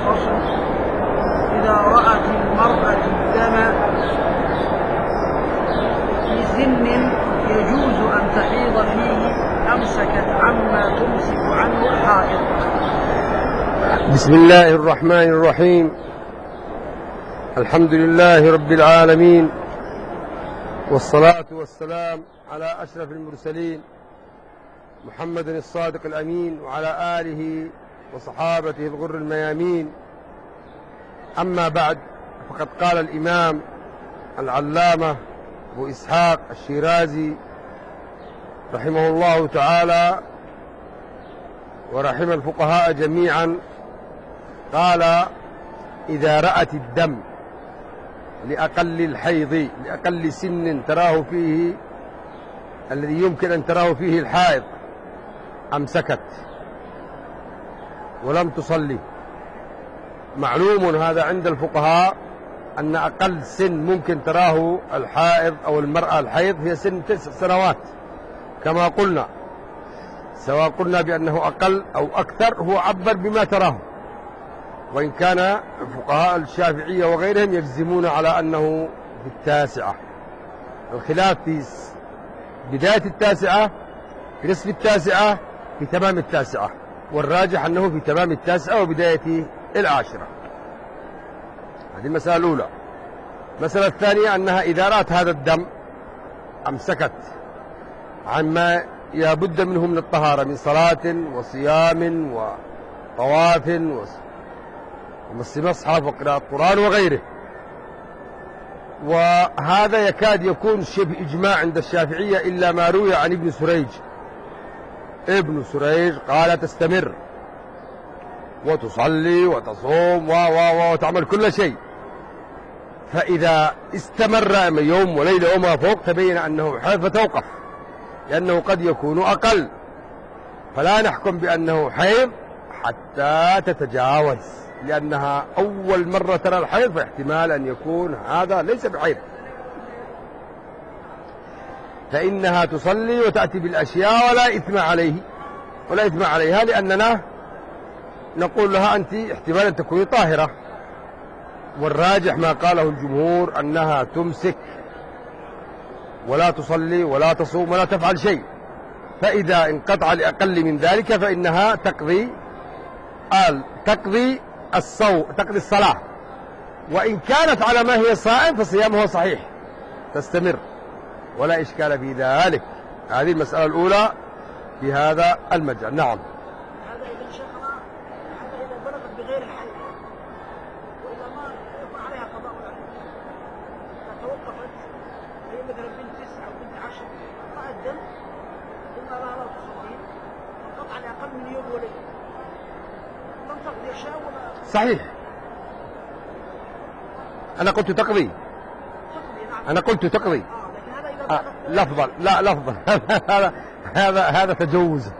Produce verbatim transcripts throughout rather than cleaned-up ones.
فصل. إذا رأت المرأة الدم في سن يجوز أن تحيض فيه أمسكت عما تمسك عنه الحائض. بسم الله الرحمن الرحيم. الحمد لله رب العالمين، والصلاة والسلام على أشرف المرسلين محمد الصادق الأمين وعلى آله وصحابته الغر الميامين. أما بعد، فقد قال الإمام العلامة أبو إسحاق الشيرازي رحمه الله تعالى ورحم الفقهاء جميعا، قال: إذا رأت الدم لأقل الحيض، لأقل سن تراه فيه الذي يمكن أن تراه فيه الحائض، أمسكت ولم تصلي. معلوم هذا عند الفقهاء أن أقل سن ممكن تراه الحائض أو المرأة الحيض هي سن تسع سنوات كما قلنا، سواء قلنا بأنه أقل أو أكثر، هو عبر بما تراه، وإن كان فقهاء الشافعية وغيرهم يجزمون على أنه في التاسعة. الخلاف في بداية التاسعة، في نصف التاسعة، في تمام التاسعة، والراجح أنه في تمام التاسعة وبداية العاشرة. هذه المسألة الأولى. المسألة الثانية أنها إذا رأت هذا الدم أمسكت عما يابد منه من الطهارة، من صلاة وصيام وطواف ومس مصحف وقراءة القرآن وغيره. وهذا يكاد يكون شبه إجماع عند الشافعية إلا ما روي عن ابن سريج. ابن سريج قال: تستمر وتصلي وتصوم و و وتعمل كل شيء، فإذا استمر يوم وليلة وما فوق تبين أنه حيض فتوقف، لأنه قد يكون أقل، فلا نحكم بأنه حيض حتى تتجاوز، لأنها أول مرة ترى الحيض، فاحتمال أن يكون هذا ليس بحيض، فإنها تصلي وتأتي بالأشياء ولا إثم عليه ولا إثم عليها، لأننا نقول لها أنت احتمال أن تكوني طاهرة. والراجح ما قاله الجمهور أنها تمسك ولا تصلي ولا تصوم ولا تفعل شيء، فإذا انقطع لأقل من ذلك فإنها تقضي قال تقضي الصوم تقضي الصلاة، وإن كانت على ما هي صائم فصيامها صحيح، تستمر ولا إشكال في ذلك. هذه المسألة الأولى في هذا المجال. نعم. هذا إذا شيخنا، هذا إذا بلغت بغير الحيض، وإذا ما يكون عليها قضاء العين، فتوقفت، هي مثلا بنت تسعة أو بنت عشر، رأت الدم، قلنا لها لا تصلي، انقطع لأقل من يوم وليلة، لم تقضي شيء ولا صحيح. أنا قلت تقضي. تقضي. نعم. أنا قلت تقضي. آه، لكن هذا إذا بلغت آه لفظا، لا لفظا هذا هذا هذا تجوز.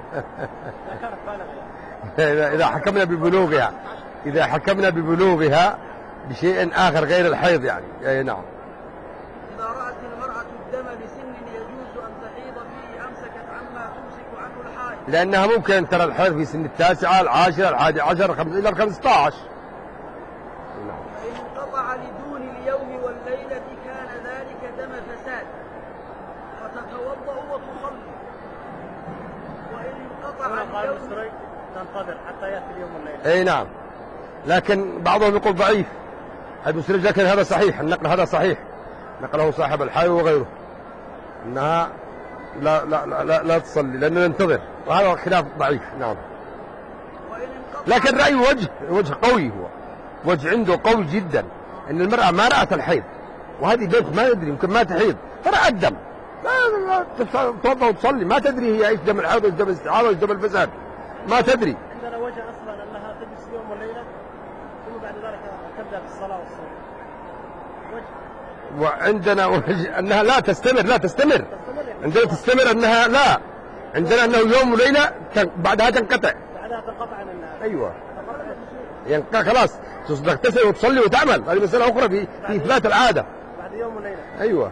إذا إذا حكمنا ببلوغها، إذا حكمنا ببلوغها بشيء آخر غير الحيض يعني. أي نعم. إذا رأت المرأة الدم لسن يجوز أن تحيض فيه أمسكت عما تمسك عنه الحائض، لأنها ممكن أن ترى الحيض في سن التاسعة، العاشرة، الحادي عشر، الخمس إلى الخمسة عشر. فإن انقطع لدون اليوم والليلة كان ذلك دم فساد، فتتوضأ وتصلي. وإن انقطع اليوم تنتظر حتى يأتي اليوم والليلة. أي نعم. لكن بعضهم يقول ضعيف هذا مسرج، لكن هذا صحيح، النقل هذا صحيح، نقله صاحب الحي وغيره، أنها لا لا لا لا, لا تصلي لأنه ننتظر، وهذا خلاف ضعيف. نعم. لكن رأي وجه وجه قوي، هو وجه عنده قوي جدا، أن المرأة ما رأت الحيض، وهذه بنت ما ندري يمكن ما تحيض، فرأت دم، لا تتوضأ وتصلي، ما تدري هي ايش دم الحيض وايش دم الاستحاضة وايش دم الفساد، ما تدري. عندنا وجه أصلا أنها تجلس يوم وليلة ثم بعد ذلك تبدأ في الصلاة والصوم. وجه. وعندنا وجه أنها لا تستمر، لا تستمر. عندنا تستمر أنها لا، عندنا أنه يوم وليلة بعدها تنقطع. بعدها تنقطع عن الناس. أيوة. يعني خلاص تغتسل وتصلي وتعمل، هذه مسألة أخرى في في إثبات العادة. بعد يوم وليلة. أيوة.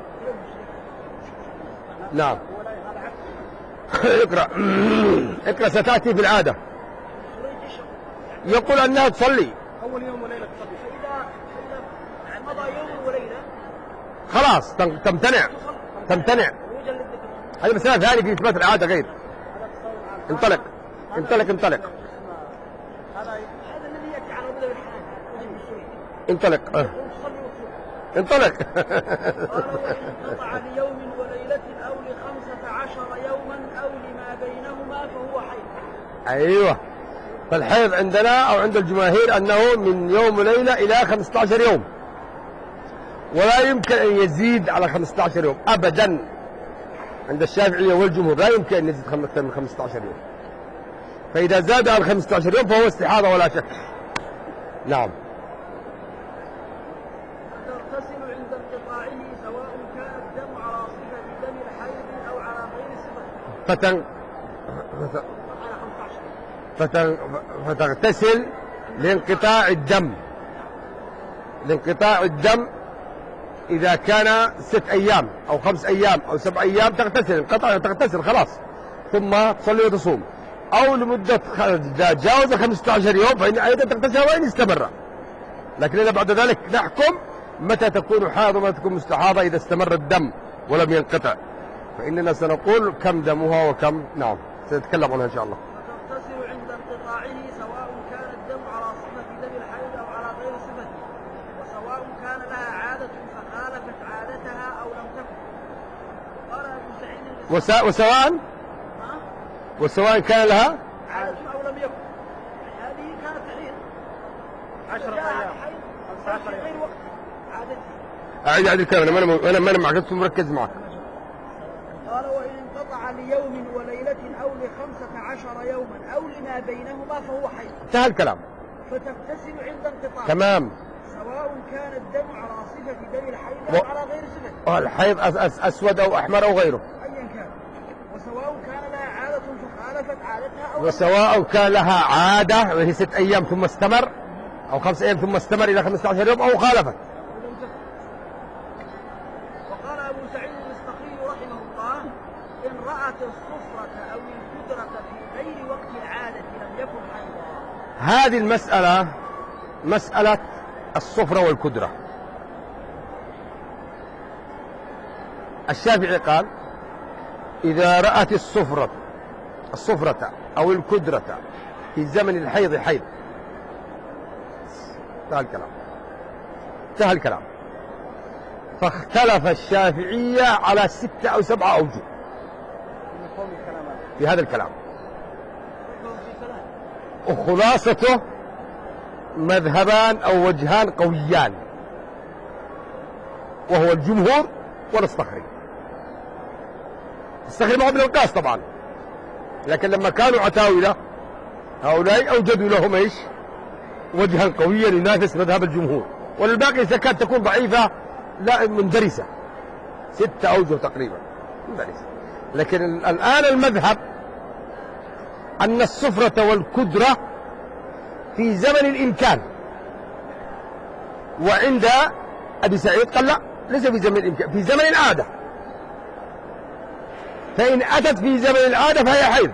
نعم. اقرأ اقرأ ستأتي في العادة. يقول أنها تصلي أول يوم وليلة تصلي. فإذا فإذا مضى يوم وليلة خلاص تم- تمتنع تمتنع. وجل الذكر. هذه مسألة ثانية في إثبات العادة غير. هذا تصور عام. انطلق انطلق انطلق هذا هذا الذي يأتي على مذهب الحنابلة وجه بالسنة. انطلق آه. وتصلي وتصوم. انطلق. قال وإن انقطع ليوم وليلة أو لخمسة عشر يوما أو لما بينهما فهو حيض. أيوة. فالحيض عندنا أو عند الجماهير أنه من يوم وليلة إلى خمسة عشر يوم، ولا يمكن أن يزيد على خمسة عشر يوم أبدا. عند الشافعية والجمهور لا يمكن أن يزيد أكثر من خمسة عشر يوم، فإذا زاد على خمسة عشر يوم فهو استحاضة ولا شك. نعم. تغتسل عند انقطاعه سواء كان الدم على صفة دم الحيض أو على غير صفة. فتن... فت... على خمسة عشر. فتن... فتغتسل لانقطاع الدم لانقطاع الدم إذا كان ست أيام أو خمس أيام أو سبع أيام تغتسل، انقطع تغتسل خلاص، ثم تصلي وتصوم. أو لمدة خ- إذا جاوز خمسة عشر يوم فإن أيضا تغتسل وإن استمر. لكن إذا بعد ذلك نحكم متى تكون حاضة ومتى تكون مستحاضة إذا استمر الدم ولم ينقطع، فإننا سنقول كم دمها وكم. نعم سنتكلم عنها إن شاء الله. فتغتسل عند انقطاعه سواء كان الدم على صفة دم الحيض أو على غير صفته، وسواء كان لها عادة فخالفت عادتها أو لم تكن. قال أبو سعيد الإسماعيلي وسا... وسواء ها؟ وسواء كان لها عادة أو لم يكن. هذه كانت حيض. عشرة جاء أيام. حيض خمسة عشر في غير يوم. وقت عادته. أعيد أعيد الكلام. أنا ما أنا ما أنا معك مركز معك. قال وإن انقطع ليوم وليلة أو لخمسة عشر يوما أو لما بينهما فهو حيض. انتهى الكلام. فتغتسل عند انقطاعه تمام. سواء كان الدم على صفة دم الحيض و- أو على غير صفته الحيض أس أس أسود أو أحمر أو غيره، أيا كان، وسواء كان لها عادة فخالفت عادتها أو وسواء كان لها عادة وهي ست أيام ثم استمر، أو خمس أيام ثم استمر إلى خمسة عشر يوم، أو خالفت. لم تكن. وقال أبو سعيد الإسماعيلي رحمه الله إن رأت الصفرة أو الكدرة في غير وقت العادة لم يكن حيضا. هذه المسألة مسألة الصفرة والكدرة. الشافعي قال إذا رأت الصفرة الصفرة أو الكدرة في زمن الحيض حيض. انتهى الكلام. انتهى الكلام. فاختلف الشافعية على ستة أو سبعة أوجه مفهوم الكلام هذا. في هذا الكلام، رحمه في ثلاث. وخلاصته مذهبان أو وجهان قويان، وهو الجمهور والصخري. الصخري ما هو من القاس طبعا، لكن لما كانوا عتاولة هؤلاء أوجدوا لهم إيش وجها قويا ينافس مذهب الجمهور، والباقي تكاد تكون ضعيفة لا مندرسة، ستة أوجه تقريبا مندرسة. لكن الآن المذهب أن الصفرة والكدرة في زمن الإمكان، وعند أبي سعيد قال لا ليس في زمن الإمكان، في زمن العادة، فإن أتت في زمن العادة فهي حيض،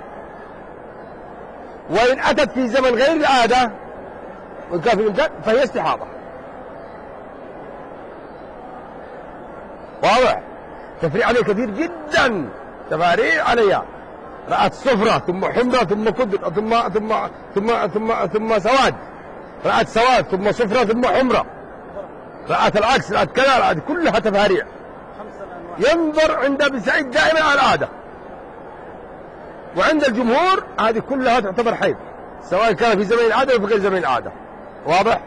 وإن أتت في زمن غير العادة وإن كان في الإمكان فهي استحاضة. واضح؟ تفريع عليه كثير جدا، تفاريع عليها. رأت صفرة ثم حمرة ثم كدر ثم ثم ثم ثم ثم سواد، رأت سواد ثم صفرة ثم حمرة، رأت العكس، رأت كذا، رأت كلها تفاريع. خمسة الأنواع. ينظر عند ابن سعيد دائما على العادة، وعند الجمهور هذه كلها تعتبر حيض سواء كان في زمن العادة أو في غير زمن العادة. واضح؟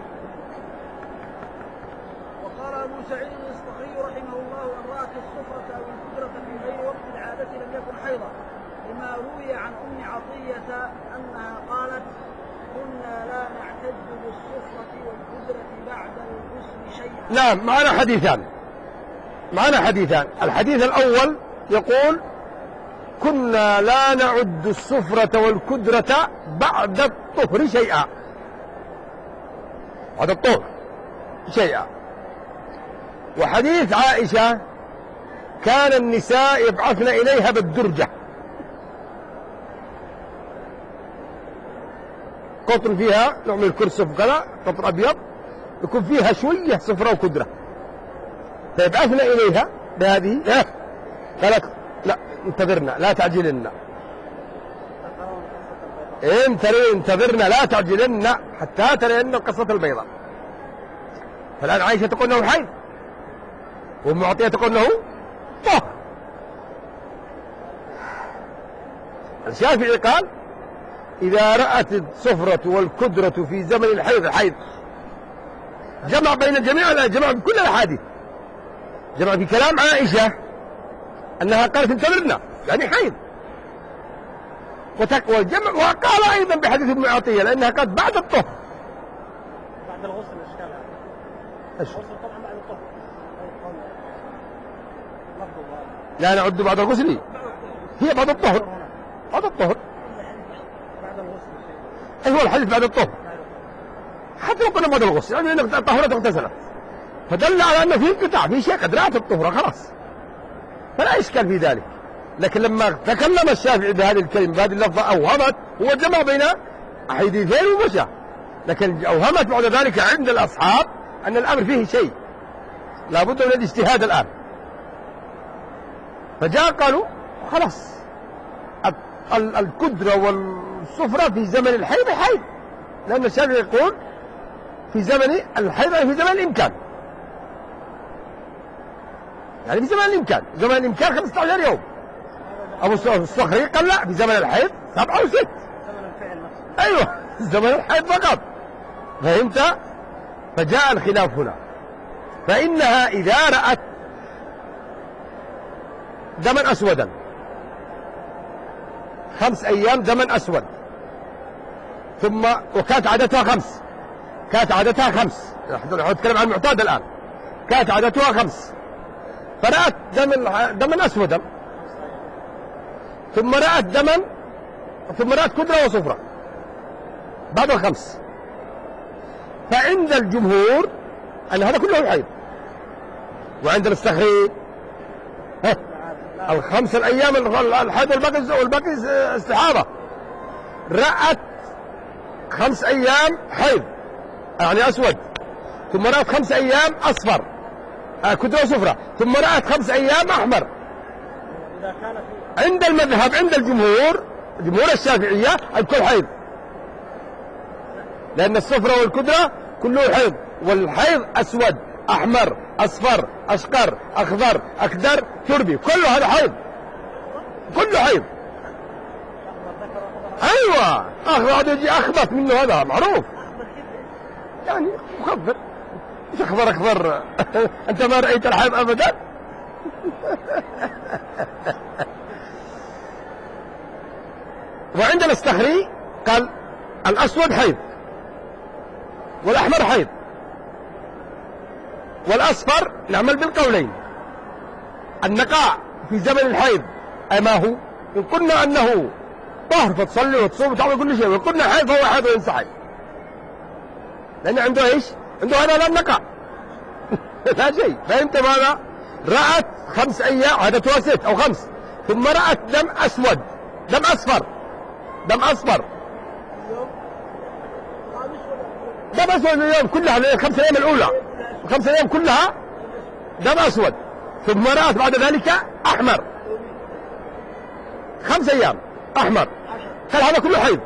وقال أبو سعيد الإسماعيلي رحمه الله أن رأت الصفرة أو الكدرة في غير وقت العادة لم يكن حيضا، لما روي عن أم عطية أنها قالت كنا لا نعتد بالصفرة والكدرة بعد الغسل شيئا. نعم، معنا حديثان معنا حديثان الحديث الأول يقول كنا لا نعد الصفرة والكدرة بعد الطهر شيئا، بعد الطهر شيئا. وحديث عائشة كان النساء يبعثن إليها بالدرجة، قطن فيها نوع من الكرسف كذا، قطن أبيض يكون فيها شوية صفرة وكدرة، فيبعثنا إليها بهذه. إيه قالت لا انتظرنا لا تعجلنا، انتظرنا لا تعجلنا حتى ترين القصة البيضاء. فالآن عائشة تقول أنه حيض، ومعطية تقول أنه طهر. الشافعي قال إذا رأت الصفرة والكدرة في زمن الحيض حيض. جمع بين الجميع، جمع بكل الأحاديث، جمع في كلام عائشة أنها قالت انتظرنا يعني حيض، وجمع وقال أيضا بحديث ابن عطية لأنها قالت بعد الطهر، بعد الغسل. الإشكال الغسل طبعا بعد الطهر. لا نعد بعد الغسل، هي بعد الطهر، بعد الطهر بعد الغسل. أيوة الحديث بعد الطهر، حتى لو قلنا بعد الغسل يعني أنك طهرت اغتسلت، فدل على أن في انقطاع، في شيء قد رأت الطهر خلاص، فلا إشكال في ذلك. لكن لما تكلم الشافعي بهذه الكلمة بهذه اللفظة أوهمت، هو جمع بين حديثين ومشى، لكن أوهمت بعد ذلك عند الأصحاب أن الأمر فيه شيء لابد من الاجتهاد الآن، فجاء قالوا خلاص الكدرة والصفرة في زمن الحيض حيض، لأن الشافعي يقول في زمن الحيض في زمن الإمكان، يعني في زمن الإمكان، زمن الإمكان خمسة عشر يوم. أبو الصخري قال لا في زمن الحيض سبعة وست. زمن الفعل نفسه. أيوة زمن الحيض فقط، فهمت؟ فجاء الخلاف هنا. فإنها إذا رأت دما أسودا خمس أيام دما أسود، ثم وكانت عادتها خمس، كانت عادتها خمس، نحن نتكلم عن المعتاد الآن، كانت عادتها خمس، فرأت دما دما أسودا، ثم رأت دما، ثم رأت كدرة وصفرة بعد الخمس، فعند الجمهور أن هذا كله حيض، وعند المستخري الخمس الأيام الحيض والباقي والباقي استحاضة. رأت خمس أيام حيض يعني أسود، ثم رأت خمس أيام أصفر كدرة وصفرة، ثم رأت خمس أيام أحمر. إذا كان عند المذهب عند الجمهور جمهور الشافعية الكل حيض، لأن الصفرة والكدرة كله حيض، والحيض أسود أحمر أصفر أشقر أخضر أكدر تربي، كله هذا حيض، كله حيض. أيوة أخضر هذا يجي أخبث منه، هذا معروف يعني مخضر، مش أخضر أخضر أنت ما رأيت الحيض أبدا. وعند الاستخري قال الأسود حيض، والأحمر حيض، والأصفر نعمل بالقولين. النقاء في زمن الحيض أما هو إن قلنا أنه طهر فتصلي وتصوم وتعمل كل شيء، وإن قلنا حيض فهو حيض وينسحب، لأن عنده إيش؟ عنده هذا لا النقاء لا شيء. فهمت ماذا؟ رأت خمس أيام عادتها ست أو خمس، ثم رأت دم أسود دم أصفر دم أصفر دم أسود اليوم كلها، الخمس أيام الأولى الخمس أيام كلها دم أسود، ثم رأت بعد ذلك أحمر خمس أيام أحمر، قال هذا كله حيض،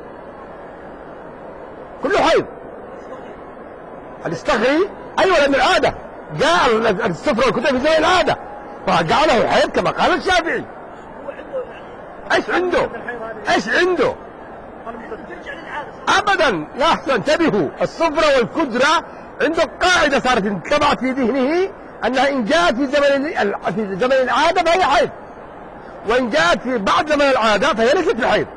كله حيض. الاستخري أيوة لأن العادة جاء الصفر والكتاب في زي العادة فجعله حيض كما قال الشافعي. ايش عنده؟ ايش عنده؟ ابدا لا احسن، انتبهوا، الصفرة والكدرة عنده قاعدة صارت انطبعت في ذهنه انها ان جاءت في زمن في زمن العادة فهي حيض، وان جاءت في بعد زمن العادة فهي ليست بحيض.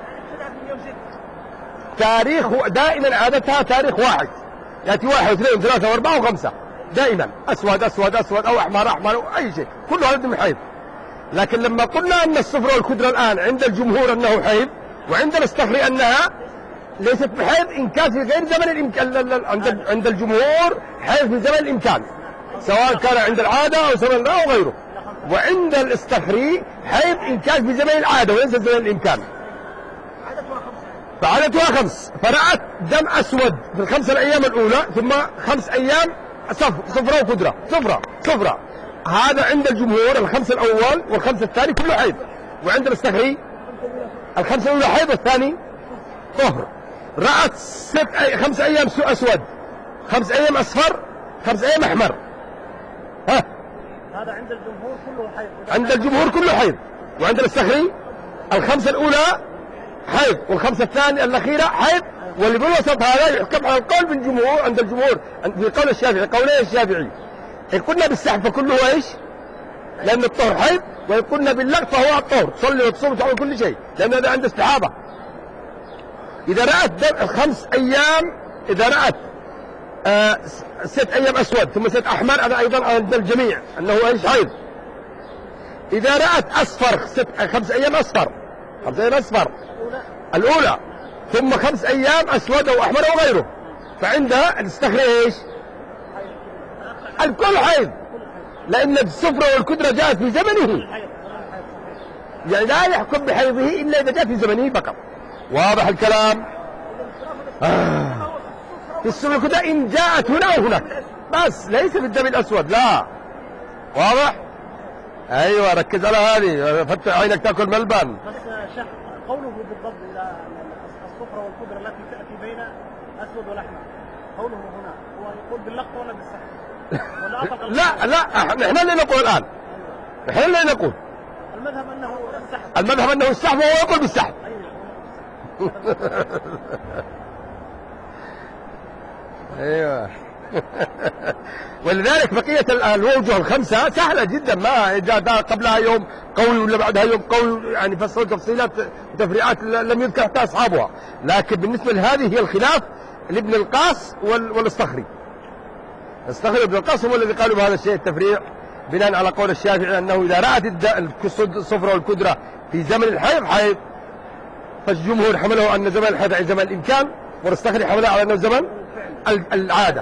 تاريخ دائما عادتها تاريخ واحد، ياتي واحد واثنين وثلاثة واربعة وخمسة دائما، اسود اسود اسود او احمر احمر او اي شيء، كله هذا من حيض. لكن لما قلنا ان الصفر والكدرة الان عند الجمهور انه حيض، وعند الاستخري انها ليست بحيض ان كان في غير زمن الامكان، عند عند الجمهور حيض في زمن الامكان سواء كان عند العادة او زمن لا او غيره، وعند الاستخري حيض ان كان في زمن العادة وليس زمن الامكان. فعددها خمس، فرأت دم أسود في الخمسة الأيام الأولى، ثم خمس أيام صفر صفرة وقدرة صفرة صفرة. هذا عند الجمهور الخمس الأول والخمس الثاني كله حيض. وعند الأصطخري الخمس الأولى حيض والثاني طهر. رأت ست أي... خمس أيام أسود، خمس أيام أصفر، خمس أيام أحمر. ها هذا عند الجمهور كله حيض. عند الجمهور كله حيض. وعند الأصطخري الخمسة الأولى حيض والخمسة الثانية الأخيرة حيض. واللي بالوسط هذا يحكم على القول بالجمهور. عند الجمهور في قول الشافعي، قولي الشافعي، إن قلنا بالسحب فكله إيش؟ لأن الطهر حيض، وإن قلنا باللغط فهو الطهر، تصلي وتصوم وتعمل كل شيء، لأن هذا عند استحابة. إذا رأت دم الخمس أيام، إذا رأت آه ست أيام أسود ثم ست أحمر، هذا أيضا عند الجميع أنه إيش؟ حيض. إذا رأت أصفر ست خمس أيام أصفر، خمس أيام أصفر الأولى، ثم خمس أيام أسود أو أحمر أو غيره، فعندها الأصطخري إيش؟ الكل حيض، لأن الصفرة والكدرة جاءت في زمنه، يعني لا يحكم بحيضه إلا إذا جاء في زمنه فقط. واضح الكلام؟ آه. في الصفرة والكدرة إن جاءت هنا وهناك بس، ليس في الدم الأسود، لا. واضح؟ أيوة، ركز على هذه، فتح عينك تأكل ملبن. بس شيخ قوله بالضبط إلى الصفرة والكدرة التي تأتي بين أسود والأحمر، قوله هنا هو يقول باللقط ولا بالسحب؟ لا لا، نحن اللي نقول الآن، نحن اللي نقول المذهب أنه السحب، المذهب أنه السحب، وهو يقول بالسحب. أيوة. ولذلك بقية الوجوه الخمسة سهلة جدا، ما جاء قبلها يوم قول ولا بعدها يوم قول، يعني فصل تفصيلات وتفريعات لم يذكر حتى أصحابها. لكن بالنسبة لهذه هي الخلاف لابن القاس والأصطخري. الأصطخري وابن القاس هم الذي قالوا بهذا الشيء التفريع، بناء على قول الشافعي أنه إذا رأت الصفرة والكدرة في زمن الحيض حيض، فالجمهور حمله أن زمن الحيض يعني زمن الإمكان، والأصطخري حمله على أنه زمن العادة.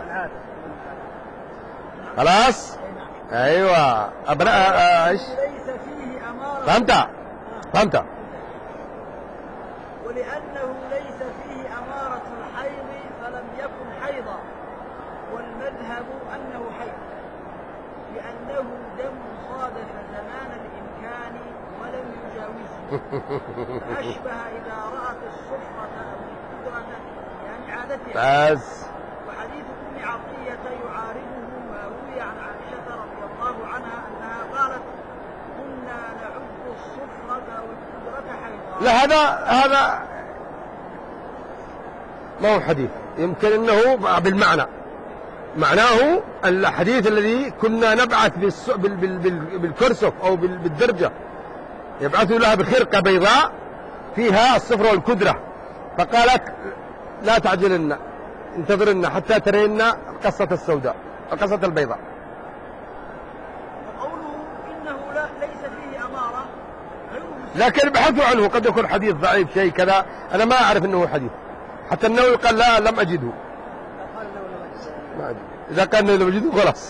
خلاص؟ أيوة. أبناء إيش؟ ليس فيه أمارة. فهمت؟ فهمت؟ ولأنه ليس فيه أمارة الحيض فلم يكن حيضا، والمذهب أنه حيض، لأنه دم صادف زمان الإمكان ولم يجاوزه، فأشبه إذا رأت الصفرة أو الكدرة يعني عادتها. بس. وحديث ابن عطية يعارضه ما روي عن عائشة رضي الله عنها أنها قالت: كنا نعد الصفرة والكدرة حيضا. لا، هذا هذا ما هو حديث، يمكن انه بالمعنى، معناه الحديث الذي كنا نبعث بالكرسف او بالدرجة، يبعثوا لها بخرقة بيضاء فيها الصفرة والكدرة، فقالت: لا تعجلن، انتظرن حتى ترين القصة السوداء، القصة البيضاء. وقوله إنه لا ليس فيه أمارة، لكن بحثوا عنه، قد يكون حديث ضعيف شيء كذا، أنا ما أعرف أنه حديث، حتى النووي قال: لا لم أجده. ما أجد. إذا كان لم أجده خلاص.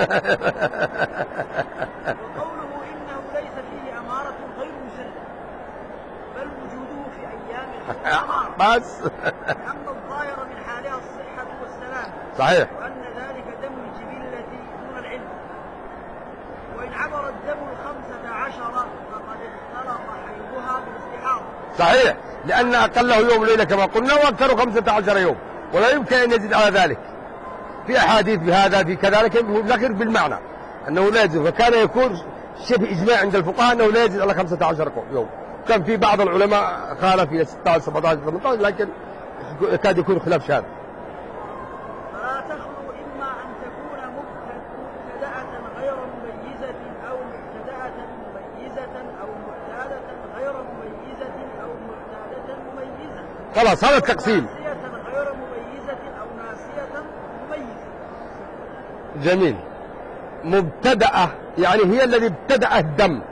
وقوله إنه ليس فيه أمارة غير مسلم، بل وجوده في أيام الحيض بس. أما الظاهر من حالها الصحة والسلام، صحيح. وأن ذلك دم الجبلة دون العلم، وإن عبر الدم الخمسة عشر فقد اختلط حيضها بالاستحاضة. صحيح، لأن أقله يوم ليلة كما قلنا، وأكثر خمسة عشر يوم، ولا يمكن أن يزيد على ذلك. في أحاديث بهذا في كذلك، لكن بالمعنى أنه لا يزيد، وكان يكون شبه إجماع عند الفقهاء أنه لا يزيد على خمسة عشر يوم. كان في بعض العلماء خالف في ستة عشر سبعة عشر ثمانية عشر، لكن يكاد يكون خلاف شاذ. فلا تخلو إما أن تكون مبتدأة غير مميزة أو مبتدأة مميزة أو معتادة غير مميزة أو معتادة مميزة. خلاص، هذا التقسيم. ناسية غير مميزة أو ناسية مميزة. جميل. مبتدأة يعني هي الذي ابتدأ الدم،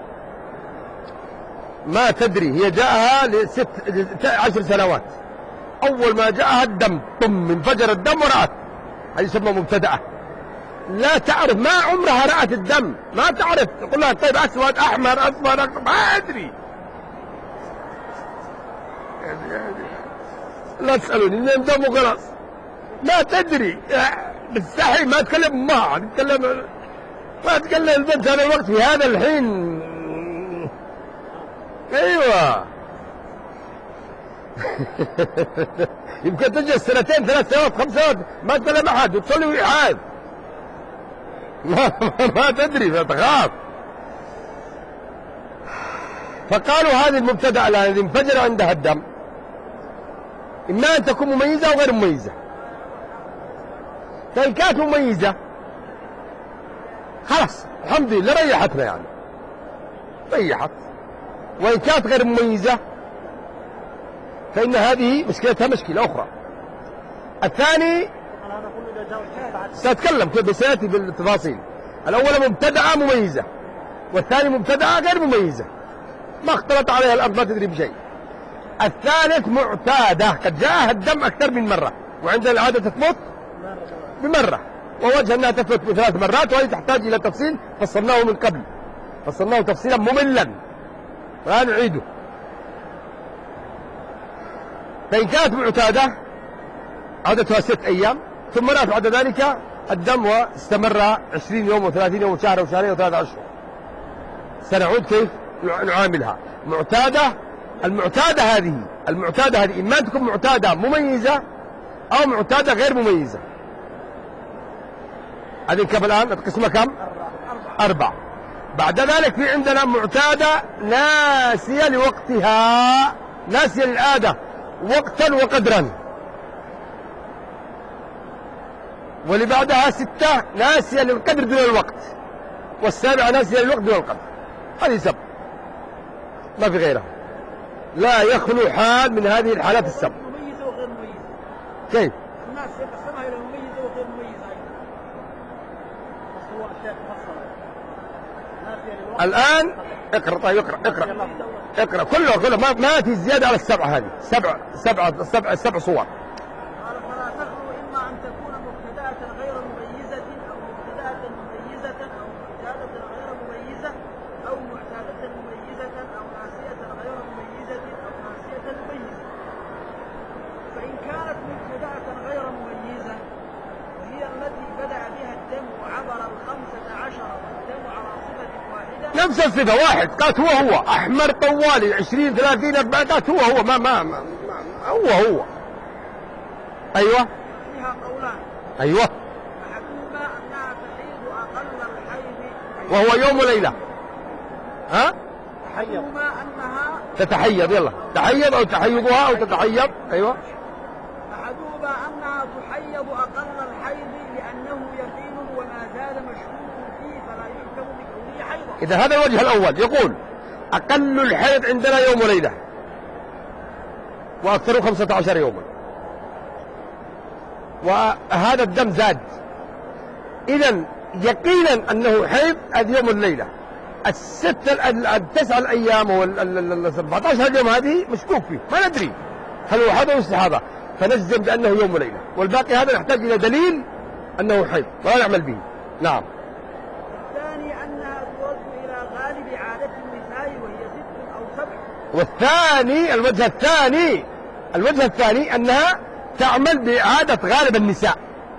ما تدري، هي جاءها لست عشر سنوات، أول ما جاءها الدم طم انفجر الدم ورأت، هذه يسمى مبتدأة. لا تعرف، ما عمرها رأت الدم، ما تعرف، تقول لها طيب أسود أحمر أصفر، ما أدري. لا تسألوني إنهم دموا خلاص ما تدري بالسحي ما تكلم أمها تتكلم ما تكلم البنت هذا الوقت في هذا الحين. أيوة يمكن تجلس سنتين ثلاث سنوات خمس سنوات ما تكلم أحد وتصلي ويحاد ما, ما تدري فتخاف. فقالوا هذه المبتدأ الذي انفجر عندها الدم إما أن تكون مميزة أو غير مميزة. فإن كانت مميزة خلاص الحمد لله ريحتنا يعني ريحت، وإن كانت غير مميزة فإن هذه مشكلتها مشكلة أخرى. الثاني سأتكلم كيف بسيأتي بالتفاصيل. الأول مبتدأة مميزة والثاني مبتدأة غير مميزة ما اختلط عليها الأرض ما تدري بشيء. الثالث معتادة قد جاءها الدم أكثر من مرة وعند العادة تثبت بمرة، ووجه أنها تثبت بثلاث مرات، وهي تحتاج إلى تفصيل فصلناه من قبل فصلناه تفصيلا مملا لا نعيده. فإن كانت معتادة عادتها ست أيام ثم مات بعد ذلك الدم واستمر عشرين يوم وثلاثين يوم وشهر وشهرين وثلاثة أشهر سنعود كيف نعاملها. معتادة المعتادة هذه المعتادة هذه إما تكون معتادة مميزة أو معتادة غير مميزة. هذه كم الآن القسمة كم؟ أربعة. بعد ذلك في عندنا معتادة ناسية لوقتها ناسية للعادة وقتا وقدرا، واللي بعدها ستة ناسية للقدر دون الوقت، والسابعة ناسية للوقت دون القدر. هذه سبع ما في غيرها، لا يخلو حال من هذه الحالات السبع. مميزة وغير مميزة كيف؟ الناس يقسمها إلى مميزة وغير مميزة أيضا. بس هو أشياء مفصلة ناسية للوقت. الآن اقرأ طيب اقرأ اقرأ اقرأ كله كله ما, ما في زيادة على السبعة هذه سبع سبع سبع سبع صور. قال فلا تخلو إما أن تكون مبتدأة غير مميزة أو مبتدأة مميزة أو معتادة غير مميزة أو معتادة مميزة أو ناسية غير مميزة أو ناسية مميزة. فإن كانت مبتدأة غير مميزة وهي التي بدأ بها الدم وعبر الخمسة عشر والدم على صفة واحدة نفس الصفة واحد قالت هو هو أحمر طوالي عشرين ثلاثين أربعة قالت هو هو ما ما, ما, ما هو هو. أيوة فيها قولان. أيوة أحدهما أنها تحيض أقل الحيض وهو يوم وليلة. ها تحيض أحدهما أنها تتحيض يلا تحيض أو تحيضها أو تتحيض. أيوة أحدهما أنها تحيض أقل الحيض لأنه يقين وما زال مشكوك فيه فلا يحكم بكونه حيضا. إذا هذا الوجه الأول يقول أقل الحيض عندنا يوم وليلة وأكثره خمسة عشر يوما، وهذا الدم زاد، إذن يقينا أنه حيض اليوم والليلة. الستة التسعة الأيام والسبعة عشر يوم هذه مشكوك فيه ما ندري هل هو حيض أو استحاضة، فنجزم بأنه يوم وليلة، والباقي هذا نحتاج إلى دليل أنه حيض ولا نعمل به. نعم. الثاني أنها ترد إلى غالب عادة النساء وهي ست أو سبع. والثاني الوجه الثاني الوجه الثاني أنها تعمل بعادة غالب النساء،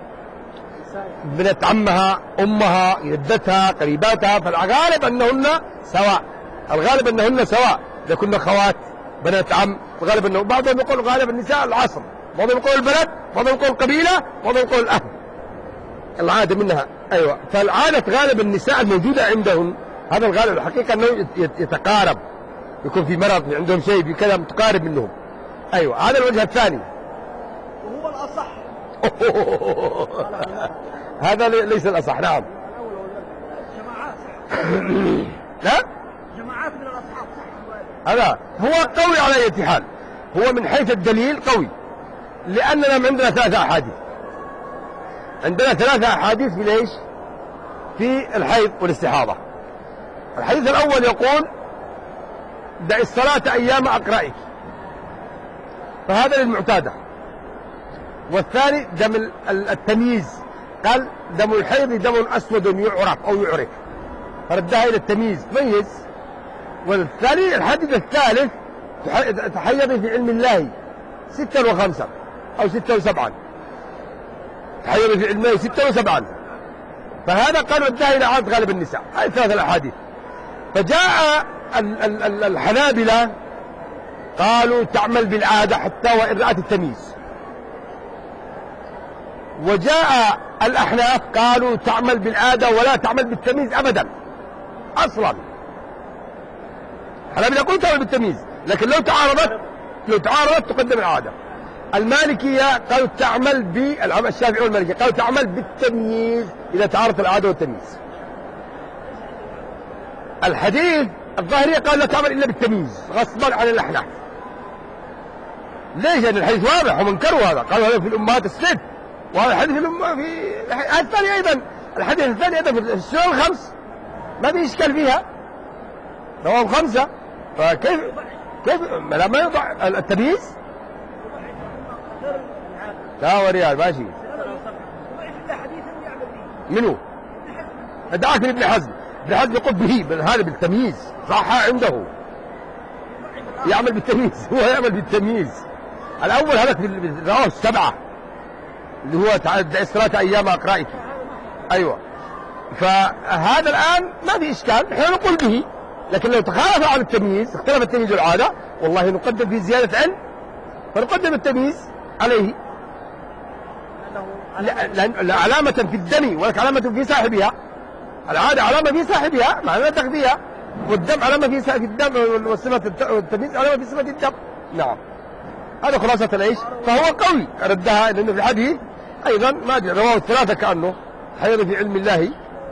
بنت عمها أمها جدتها قريباتها، فالغالب أنهن سواء، الغالب أنهن سواء إذا كنا خوات بنات عم، الغالب أنه بعضهم يقول غالب النساء العصر، بعضهم يقول البلد، بعضهم يقول القبيلة، بعضهم يقول الأهل، العادة منها. أيوة فالعادة غالب النساء الموجودة عندهم هذا الغالب الحقيقة أنه يتقارب، يكون في مرض عندهم شيء في كذا متقارب منهم. أيوة هذا الوجه الثاني وهو الأصح. هذا ليس الأصح. نعم جماعات لا جماعات من الأصحاب صح. هذا هو قوي على أي حال، هو من حيث الدليل قوي، لأننا عندنا ثلاثة أحاديث عندنا ثلاثة أحاديث في ليش في الحيض والاستحاضة. الحديث الأول يقول دع الصلاة أيام أقرائك، فهذا للمعتادة. والثاني دم التمييز، قال دم الحيض دم أسود يعرف أو يعرف، فردها إلى التمييز ميز. والثاني الحديث الثالث تحيضي في علم الله ستة وخمسة أو ستة وسبعا، تحيض في علمه ستة وسبعا، فهذا قالوا انتهى إلى عادة غالب النساء. هذه ثلاث الأحاديث. فجاء الحنابلة قالوا تعمل بالعادة حتى وإن رأت التمييز، وجاء الأحناف قالوا تعمل بالعادة ولا تعمل بالتمييز أبدا أصلا. الحنابلة يقولوا تعمل بالتمييز، لكن لو تعارضت لو تعارضت تقدم العادة. المالكية قالوا تعمل بالعمل، الشافعي والمالكية قالوا تعمل بالتمييز إذا تعارضت العادة والتمييز. الحديث الظاهرية قال لا تعمل إلا بالتمييز غصبا عن الأحناف. ليش؟ لأن الحديث واضح ومنكروا هذا، قالوا هذا في الأمهات الست، وهذا الحديث في الأمة في الثاني أيضا، الحديث الثاني أيضا في السنن الخمس ما في إشكال فيها، رواه خمسة، فكيف كيف لا ما يوضع التمييز؟ لا وريال ماشي. منو؟ دعاك ابن حزم، ابن حزم يقول به هذا بالتمييز، صح عنده يعمل بالتمييز، هو يعمل بالتمييز. الأول هذا في رواه السبعة اللي هو ثلاثة أيام أقرائك. أيوة، فهذا الآن ما في إشكال، نحن نقول به، لكن لو تخالف عن التمييز، اختلف التمييز والعادة، والله نقدم في زيادة علم فنقدم التمييز عليه. لا علامة في الدم ولك علامة في صاحبها. العادة علامة في صاحبها معنى تخفيها، والدم علامة في في الدم، والصفة والتمييز علامة في صفة الدم. نعم، هذا خلاصة العيش. فهو قوي ردها، لأنه في الحديث أيضا ما أدري رواه الثلاثة كأنه حيض في علم الله.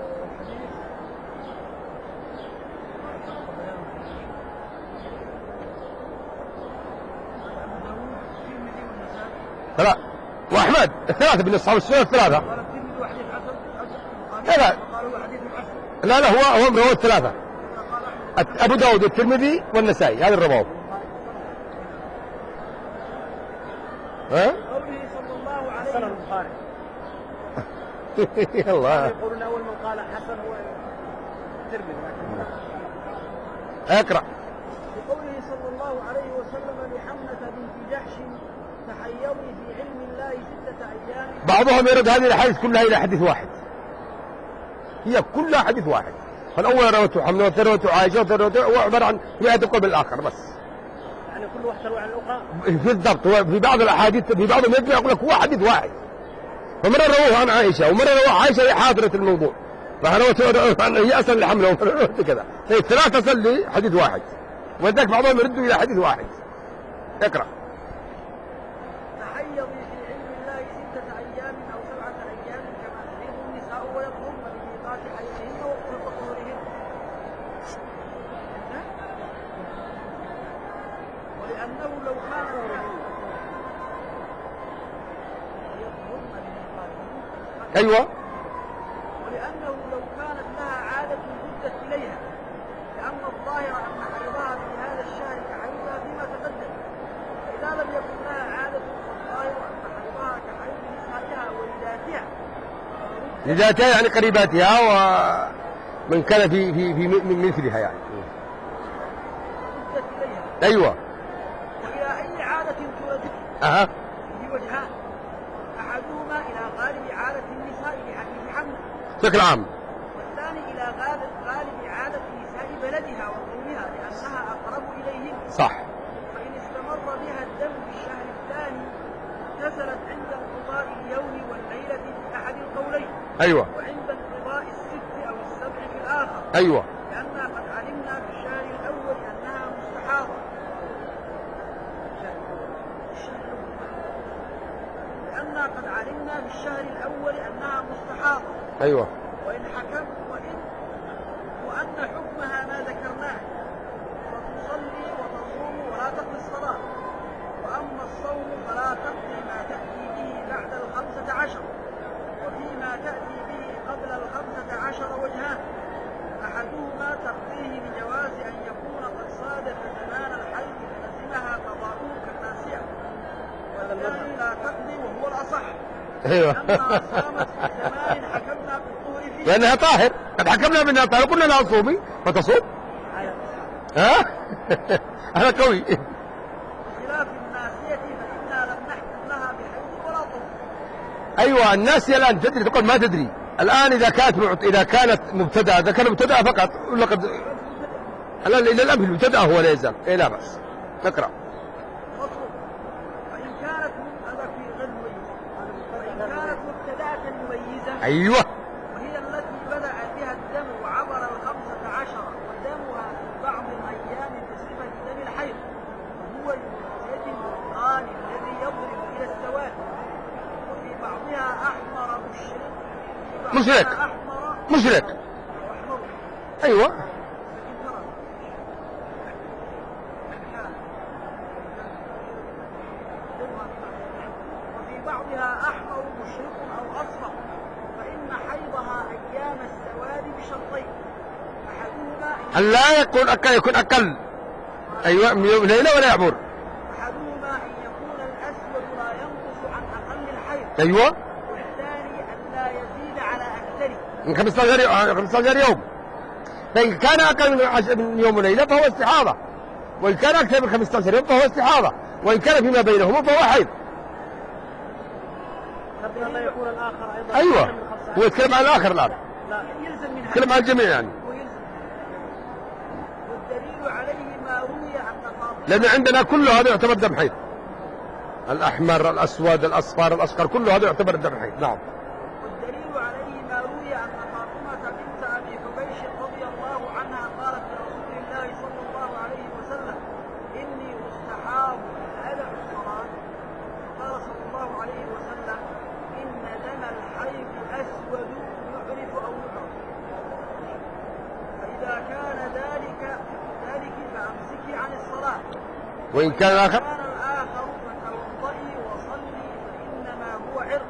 لا وأحمد الثلاثة من أصحاب السنة الثلاثة. لا لا لا, لا هو هو رواه الثلاثة، أبو داود والترمذي والنسائي، هذا الرواه. ها؟ قوله صلى الله عليه حسن البخاري. الله يقولون أول من قال حسن هو الترمذي. اقرأ. بقوله صلى الله عليه وسلم لحمنة بنت جحش تحيضي في علم الله ستة أيام. بعضهم يرد هذه الأحاديث كلها إلى حديث واحد، هي كلها حديث واحد. فالأول روته حمنة، والثاني روته عائشة، والثاني روته هو عبارة عن رواية قبل الآخر بس. يعني كل واحد تروي عن الأخرى. بالضبط. في بعض الأحاديث في بعضهم يجمع يقول لك هو حديث واحد، فمرة رواه عن عائشة، ومرة رواه عائشة هي حاضرة الموضوع، فروته عن هي أصل لحملة كذا، فالثلاثة أصل لحديث واحد، ولذلك بعضهم يردوا إلى حديث واحد. اقرأ. تحيضي في علم الله ستة أيام أو سبعة أيام كما تحيض النساء ويطهرن بميقات حيضهن وقت طهورهن. ولأنه لو كان أيوة. ولأنه لو كانت لها عادة ردت إليها، لأن الظاهر أن حيضها في هذا الشهر كحيضها فيما تقدم. إذا لم يكن لها عادة فالظاهر أن حيضها كحيض نسائها وولاداتها. لذاتها يعني قريباتها ومن كان في في في من مثلها يعني. ردت إليها. أيوة. وإلى أي عادة تردت؟ أها. في وجهان، أحدهما إلى غالب عادة النساء لحديث حمل بشكل عام، والثاني إلى غالب غالب عادة نساء بلدها وقومها لأنها أقرب إليهن. صح. فإن استمر بها الدم في الشهر الثاني اغتسلت عند انقضاء اليوم والليلة في أحد القولين. أيوة. وعند انقضاء الست أو السبع في الآخر. أيوة. لأننا قد علمنا في الشهر الأول أنها مستحاضة. لأننا قد علمنا في الشهر الأول أنها مستحاضة. أيوة. وإن حكم وإن وأن حكمها ما ذكرناه، فتصلي وتصوم ولا تقضي الصلاة. وأما الصوم فلا تقضي ما تأتي به بعد الخمسة عشر، وفيما تأتي به قبل الخمسة عشر وجهان، أحدهما تقضيه بجواز أن يكون قد صادف زمان الحيض فلزمها قضاؤه كالناسية، والثاني لا تقضي وهو الأصح. أيوة. لأنها صامت في زمان حكمنا بالطهر فيه. لأنها طاهر، قد حكمنا بأنها طاهر قلنا لها صومي فتصوم. ها؟ أنا قوي. بخلاف الناسية فإنها أيوة الناس هي الآن تدري تقول ما تدري. الآن إذا كانت معت... إذا كانت مبتدأة إذا كان مبتدأة فقط لقد الآن إلى الأمر المبتدأ هو لا يزال. إيه لا بأس نقرأ. فإن كانت هذا في غير مميزة فإن كانت مبتدأة مميزة أيوة وهي التي بدأ بها الدم وعبر الخمسة عشر ودمها في بعض الأيام بصفة دم الحيض وهو يد البرهان الذي يضرب إلى السواد وفي بعضها أحمر مشرق مشرق أحمر مشرق وأحمر أيوة وفي بعضها أحمر مشرق أو أصفر فإن حيضها أيام السواد بشرطين أحدهما أن لا يكون أقل يكون أقل أيوة من يوم ليلة ولا يعبر. أحدهما أن يكون الأسود لا ينقص عن أقل الحيض أيوة والثاني أن لا يزيد على أكثره من خمسة عشر يوم خمسة عشر يوم. فإن كان أقل من عش... من يوم وليلة فهو استحاضة وإن كان أكثر من خمسة عشر يوم فهو استحاضة وإن كان فيما بينهما فهو حيض. لا يكون الآخر أيضا أيوة هو يتكلم عن الآخر الآن لا يلزم من يتكلم عن الجميع يعني ويلزم والدليل عليه ما روي أن فاطمة لأن عندنا كل هذا يعتبر دم حيض. الأحمر الأسود الأصفر الأصفر كل هذا يعتبر دم حيض. نعم. والدليل عليه ما روي أن فاطمة بنت أبي حبيش رضي الله عنها قالت لرسول الله صلى الله عليه وسلم إني مستحاض أدع الصلاة فقال صلى الله عليه وسلم إن دم الحيض أسود يعرف أو يعرف فإذا كان ذلك ذلك فأمسكي عن الصلاة وإن كان الآخر كان الآخر فتوضئي وصلي فإنما هو عرق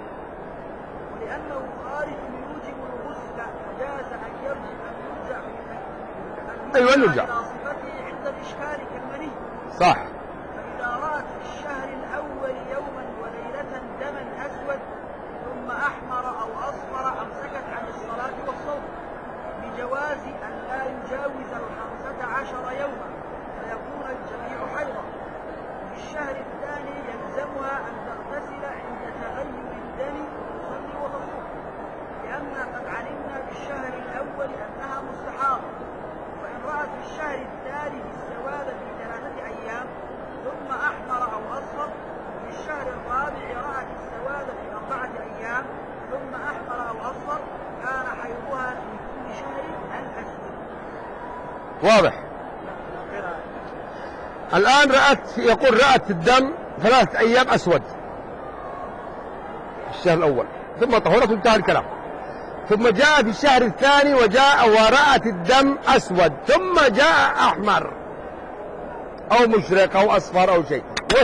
ولأنه خارج يوجب الغسل فجاز أن يرجع أن يرجع أيوة يرجع إلى صفته عند الإشكال كالمني. صح. فإذا رأت في الشهر الأول يوما وليلة دما أسود ثم أحمر أو أصفر أمسكت عن الصلاة والصوم بجواز أن لا يجاوز الخمسة عشر يوما فيكون الجميع حيضا. في الشهر الثاني يلزمها أن تغتسل عند تغير الدم وتصلي وتصوم لأن قد علمنا في الشهر الأول أنها مستحاضة وإن رأت في الشهر الثاني السواد في ثلاثة أيام ثم أحمر أو أصفر في الشهر الرابع رأت السواد في أربعة أيام ثم أحمر أو أصفر كان حيضها في كل شهر الأسود. واضح. الآن رأت يقول رأت الدم ثلاثة أيام أسود الشهر الأول ثم طهرت وانتهى الكلام ثم جاء في الشهر الثاني وجاء ورأت الدم أسود ثم جاء أحمر أو مشرق أو أصفر أو شيء